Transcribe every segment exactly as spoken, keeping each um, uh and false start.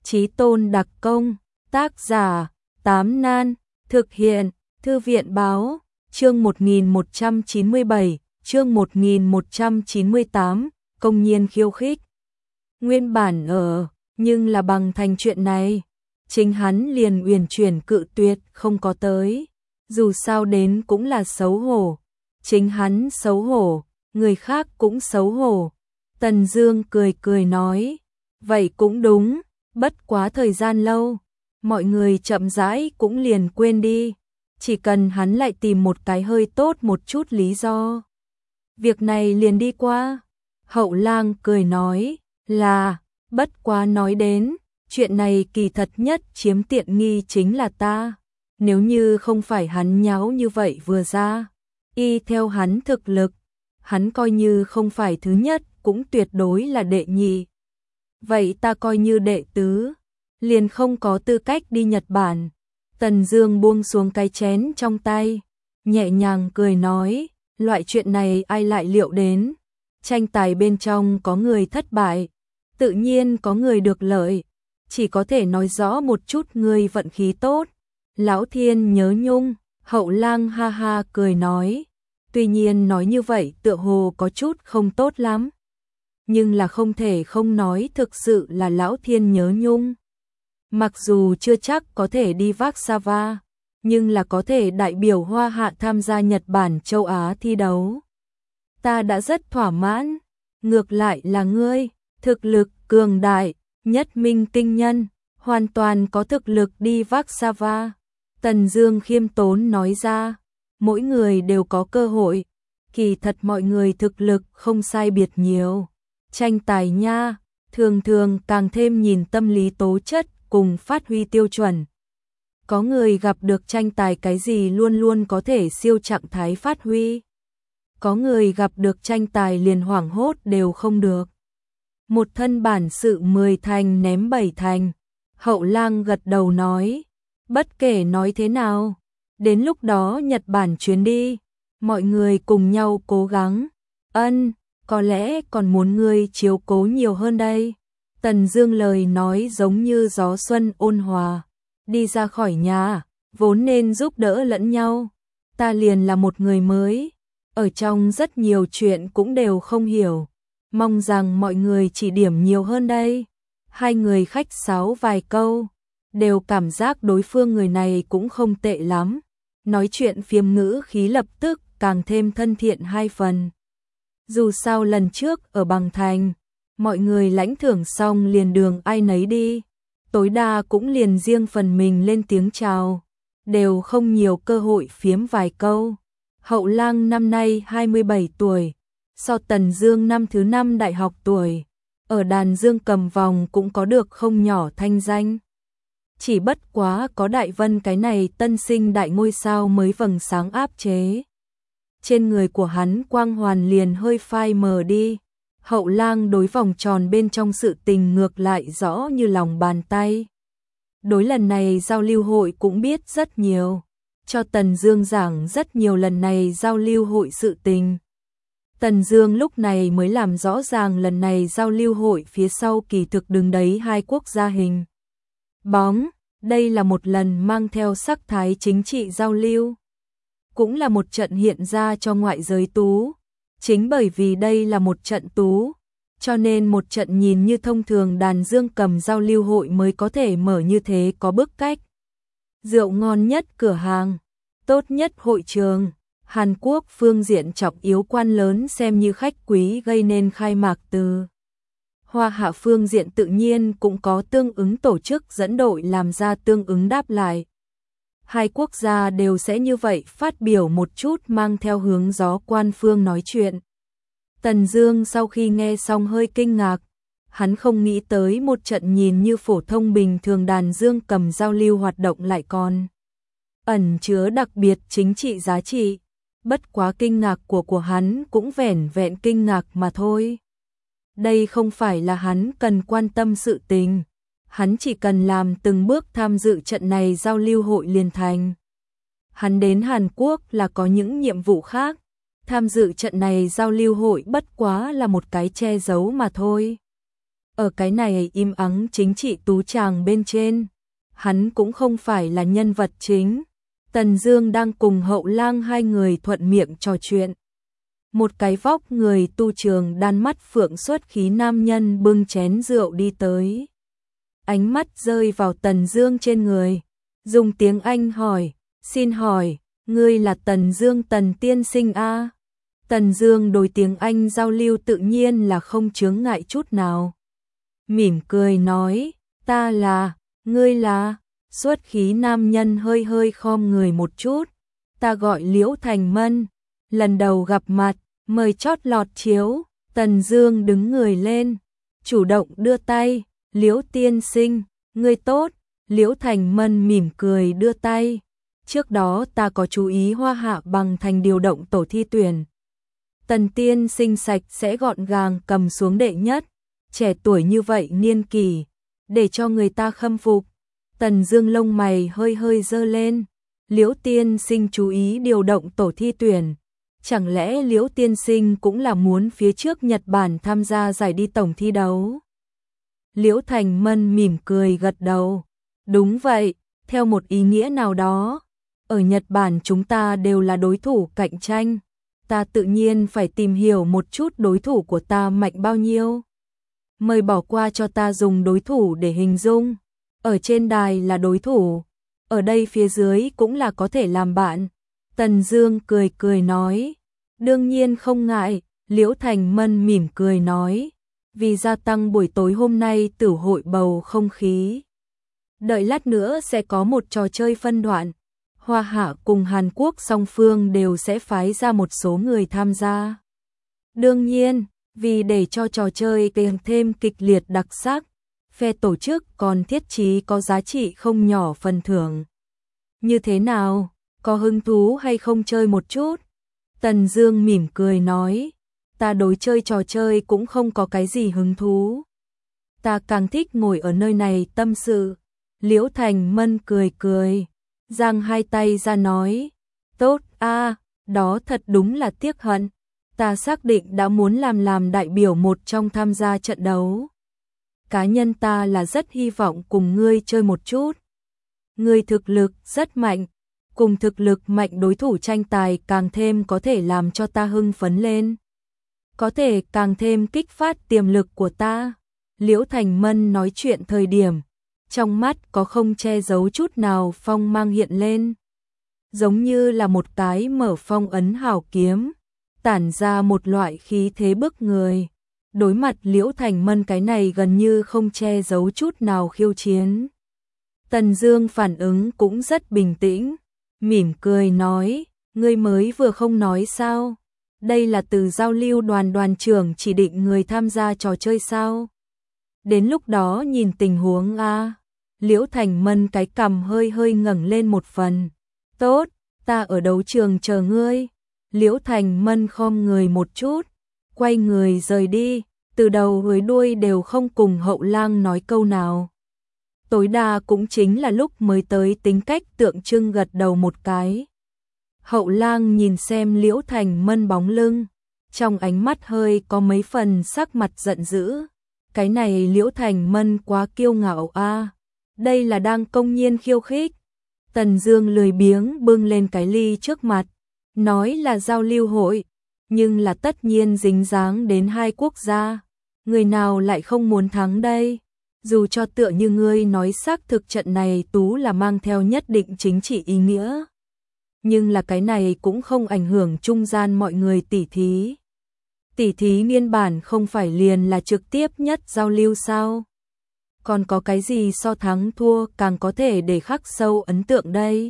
Chí tôn đặc công, tác giả, Tám Nan, thực hiện, Thư viện báo, chương một nghìn một trăm chín mươi bảy, chương một nghìn một trăm chín mươi tám, công nhiên khiêu khích. Nguyên bản ở, nhưng là bằng thành chuyện này, chính hắn liền uyển chuyển cự tuyệt không có tới, dù sao đến cũng là xấu hổ, chính hắn xấu hổ, người khác cũng xấu hổ. Tần Dương cười cười nói, vậy cũng đúng, bất quá thời gian lâu, mọi người chậm rãi cũng liền quên đi, chỉ cần hắn lại tìm một cái hơi tốt một chút lý do, việc này liền đi qua. Hậu Lang cười nói, là, bất quá nói đến, chuyện này kỳ thật nhất chiếm tiện nghi chính là ta, nếu như không phải hắn nháo như vậy vừa ra, y theo hắn thực lực, hắn coi như không phải thứ nhất cũng tuyệt đối là đệ nhị. Vậy ta coi như đệ tứ, liền không có tư cách đi Nhật Bản. Tần Dương buông xuống cái chén trong tay, nhẹ nhàng cười nói, loại chuyện này ai lại liệu đến, tranh tài bên trong có người thất bại, tự nhiên có người được lợi, chỉ có thể nói rõ một chút người vận khí tốt. Lão Thiên nhớ nhung, Hậu Lang ha ha cười nói, tuy nhiên nói như vậy tựa hồ có chút không tốt lắm, nhưng là không thể không nói thực sự là Lão Thiên nhớ nhung. Mặc dù chưa chắc có thể đi Warsaw, nhưng là có thể đại biểu Hoa Hạ tham gia Nhật Bản châu Á thi đấu. Ta đã rất thỏa mãn, ngược lại là ngươi, thực lực cường đại, nhất minh kinh nhân, hoàn toàn có thực lực đi Warsaw. Tần Dương khiêm tốn nói ra, mỗi người đều có cơ hội, kỳ thật mọi người thực lực không sai biệt nhiều. Tranh tài nha, thường thường càng thêm nhìn tâm lý tố chất cùng phát huy tiêu chuẩn. Có người gặp được tranh tài cái gì luôn luôn có thể siêu trạng thái phát huy. Có người gặp được tranh tài liền hoảng hốt đều không được. Một thân bản sự mười thành ném bảy thành. Hậu Lang gật đầu nói, bất kể nói thế nào, đến lúc đó Nhật Bản chuyến đi, mọi người cùng nhau cố gắng. Ân, có lẽ còn muốn ngươi chiếu cố nhiều hơn đây. Tần Dương lời nói giống như gió xuân ôn hòa, đi ra khỏi nhà, vốn nên giúp đỡ lẫn nhau. Ta liền là một người mới, ở trong rất nhiều chuyện cũng đều không hiểu, mong rằng mọi người chỉ điểm nhiều hơn đây. Hai người khách sáo vài câu, đều cảm giác đối phương người này cũng không tệ lắm, nói chuyện phiếm ngữ khí lập tức càng thêm thân thiện hai phần. Dù sao lần trước ở Bằng Thành, mọi người lãnh thưởng xong liền đường ai nấy đi, tối đa cũng liền riêng phần mình lên tiếng chào, đều không nhiều cơ hội phiếm vài câu. Hậu Lang năm nay hai mươi bảy tuổi, so Tần Dương năm thứ năm đại học tuổi, ở đàn dương cầm vòng cũng có được không nhỏ thanh danh. Chỉ bất quá có Đại Vân cái này tân sinh đại ngôi sao mới vầng sáng áp chế. Trên người của hắn quang hoàn liền hơi phai mờ đi. Hậu Lang đối vòng tròn bên trong sự tình ngược lại rõ như lòng bàn tay. Đối lần này giao lưu hội cũng biết rất nhiều, cho Tần Dương giảng rất nhiều lần này giao lưu hội sự tình. Tần Dương lúc này mới làm rõ ràng lần này giao lưu hội phía sau kỳ thực đứng đấy hai quốc gia hình bóng, đây là một lần mang theo sắc thái chính trị giao lưu, cũng là một trận hiện ra cho ngoại giới tú. Chính bởi vì đây là một trận tú, cho nên một trận nhìn như thông thường đàn dương cầm giao lưu hội mới có thể mở như thế có bức cách. Rượu ngon nhất cửa hàng, tốt nhất hội trường, Hàn Quốc phương diện trọng yếu quan lớn xem như khách quý gây nên khai mạc từ. Hoa Hạ phương diện tự nhiên cũng có tương ứng tổ chức dẫn đội làm ra tương ứng đáp lại. Hai quốc gia đều sẽ như vậy phát biểu một chút mang theo hướng gió quan phương nói chuyện. Tần Dương sau khi nghe xong hơi kinh ngạc, hắn không nghĩ tới một trận nhìn như phổ thông bình thường đàn dương cầm giao lưu hoạt động lại còn ẩn chứa đặc biệt chính trị giá trị. Bất quá kinh ngạc của của hắn cũng vẻn vẹn kinh ngạc mà thôi. Đây không phải là hắn cần quan tâm sự tình. Hắn chỉ cần làm từng bước tham dự trận này giao lưu hội liền thành. Hắn đến Hàn Quốc là có những nhiệm vụ khác, tham dự trận này giao lưu hội bất quá là một cái che giấu mà thôi. Ở cái này im ắng chính trị tú tràng bên trên, hắn cũng không phải là nhân vật chính. Tần Dương đang cùng Hậu Lang hai người thuận miệng trò chuyện. Một cái vóc người tu trường đan mắt phượng xuất khí nam nhân bưng chén rượu đi tới. Ánh mắt rơi vào Tần Dương trên người, dùng tiếng Anh hỏi, xin hỏi, ngươi là Tần Dương Tần tiên sinh a? Tần Dương đối tiếng Anh giao lưu tự nhiên là không chướng ngại chút nào. Mỉm cười nói, ta là, ngươi là, xuất khí nam nhân hơi hơi khom người một chút, ta gọi Liễu Thành Mân, lần đầu gặp mặt, mời chót lọt chiếu. Tần Dương đứng người lên, chủ động đưa tay, Liễu tiên sinh, ngươi tốt. Liễu Thành Mân mỉm cười đưa tay, trước đó ta có chú ý Hoa Hạ bằng thành điều động tổ thi tuyển. Tần tiên sinh sạch sẽ gọn gàng cầm xuống đệ nhất, trẻ tuổi như vậy niên kỷ, để cho người ta khâm phục. Tần Dương lông mày hơi hơi giơ lên, Liễu tiên sinh chú ý điều động tổ thi tuyển, chẳng lẽ Liễu tiên sinh cũng là muốn phía trước Nhật Bản tham gia giải đi tổng thi đấu? Liễu Thành Mân mỉm cười gật đầu, đúng vậy, theo một ý nghĩa nào đó, ở Nhật Bản chúng ta đều là đối thủ cạnh tranh, ta tự nhiên phải tìm hiểu một chút đối thủ của ta mạnh bao nhiêu. Mời bỏ qua cho ta dùng đối thủ để hình dung, ở trên đài là đối thủ, ở đây phía dưới cũng là có thể làm bạn. Tần Dương cười cười nói, đương nhiên không ngại. Liễu Thành Mân mỉm cười nói, vì gia tăng buổi tối hôm nay tử hội bầu không khí. Đợi lát nữa sẽ có một trò chơi phân đoạn, Hoa Hạ cùng Hàn Quốc song phương đều sẽ phái ra một số người tham gia. Đương nhiên, vì để cho trò chơi càng thêm kịch liệt đặc sắc, phe tổ chức còn thiết trí có giá trị không nhỏ phần thưởng. Như thế nào, có hứng thú hay không chơi một chút? Tần Dương mỉm cười nói, ta đối chơi trò chơi cũng không có cái gì hứng thú. Ta càng thích ngồi ở nơi này tâm sự. Liễu Thành Mân cười cười, giang hai tay ra nói, tốt a, đó thật đúng là tiếc hận. Ta xác định đã muốn làm làm đại biểu một trong tham gia trận đấu. Cá nhân ta là rất hy vọng cùng ngươi chơi một chút. Ngươi thực lực rất mạnh, cùng thực lực mạnh đối thủ tranh tài càng thêm có thể làm cho ta hưng phấn lên. Có thể càng thêm kích phát tiềm lực của ta. Liễu Thành Mân nói chuyện thời điểm, trong mắt có không che giấu chút nào phong mang hiện lên. Giống như là một cái mở phong ấn hào kiếm, tản ra một loại khí thế bức người. Đối mặt Liễu Thành Mân cái này gần như không che giấu chút nào khiêu chiến. Tần Dương phản ứng cũng rất bình tĩnh, mỉm cười nói, ngươi mới vừa không nói sao? Đây là từ giao lưu đoàn đoàn trưởng chỉ định người tham gia trò chơi sao? Đến lúc đó nhìn tình huống a. Liễu Thành Mân cái cằm hơi hơi ngẩng lên một phần. Tốt, ta ở đấu trường chờ ngươi. Liễu Thành Mân khom người một chút, quay người rời đi, từ đầu tới đuôi đều không cùng Hậu Lang nói câu nào. Tối đa cũng chính là lúc mới tới tính cách tượng trưng gật đầu một cái. Hậu Lang nhìn xem Liễu Thành Mân bóng lưng, trong ánh mắt hơi có mấy phần sắc mặt giận dữ. Cái này Liễu Thành Mân quá kiêu ngạo a, đây là đang công nhiên khiêu khích. Tần Dương lười biếng bưng lên cái ly trước mặt, nói là giao lưu hội, nhưng là tất nhiên dính dáng đến hai quốc gia, người nào lại không muốn thắng đây? Dù cho tựa như ngươi nói xác thực trận này tú là mang theo nhất định chính trị ý nghĩa, nhưng là cái này cũng không ảnh hưởng trung gian mọi người tỉ thí. Tỉ thí niên bản không phải liền là trực tiếp nhất giao lưu sao? Còn có cái gì so thắng thua càng có thể để khắc sâu ấn tượng đây?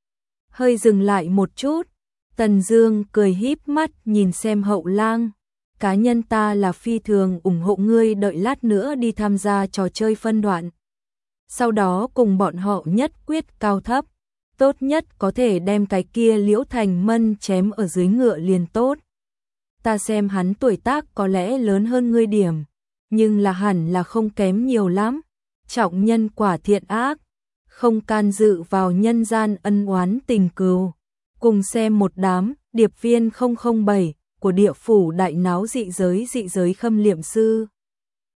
Hơi dừng lại một chút, Tần Dương cười híp mắt nhìn xem Hậu Lang, cá nhân ta là phi thường ủng hộ ngươi đợi lát nữa đi tham gia trò chơi phân đoạn. Sau đó cùng bọn họ nhất quyết cao thấp, tốt nhất có thể đem cái kia Liễu Thành Mân chém ở dưới ngựa liền tốt. Ta xem hắn tuổi tác có lẽ lớn hơn ngươi điểm, nhưng là hẳn là không kém nhiều lắm. Trọng nhân quả thiện ác, không can dự vào nhân gian ân oán tình cừu. Cùng xem một đám điệp viên không không bảy của địa phủ đại náo dị giới dị giới khâm liệm sư.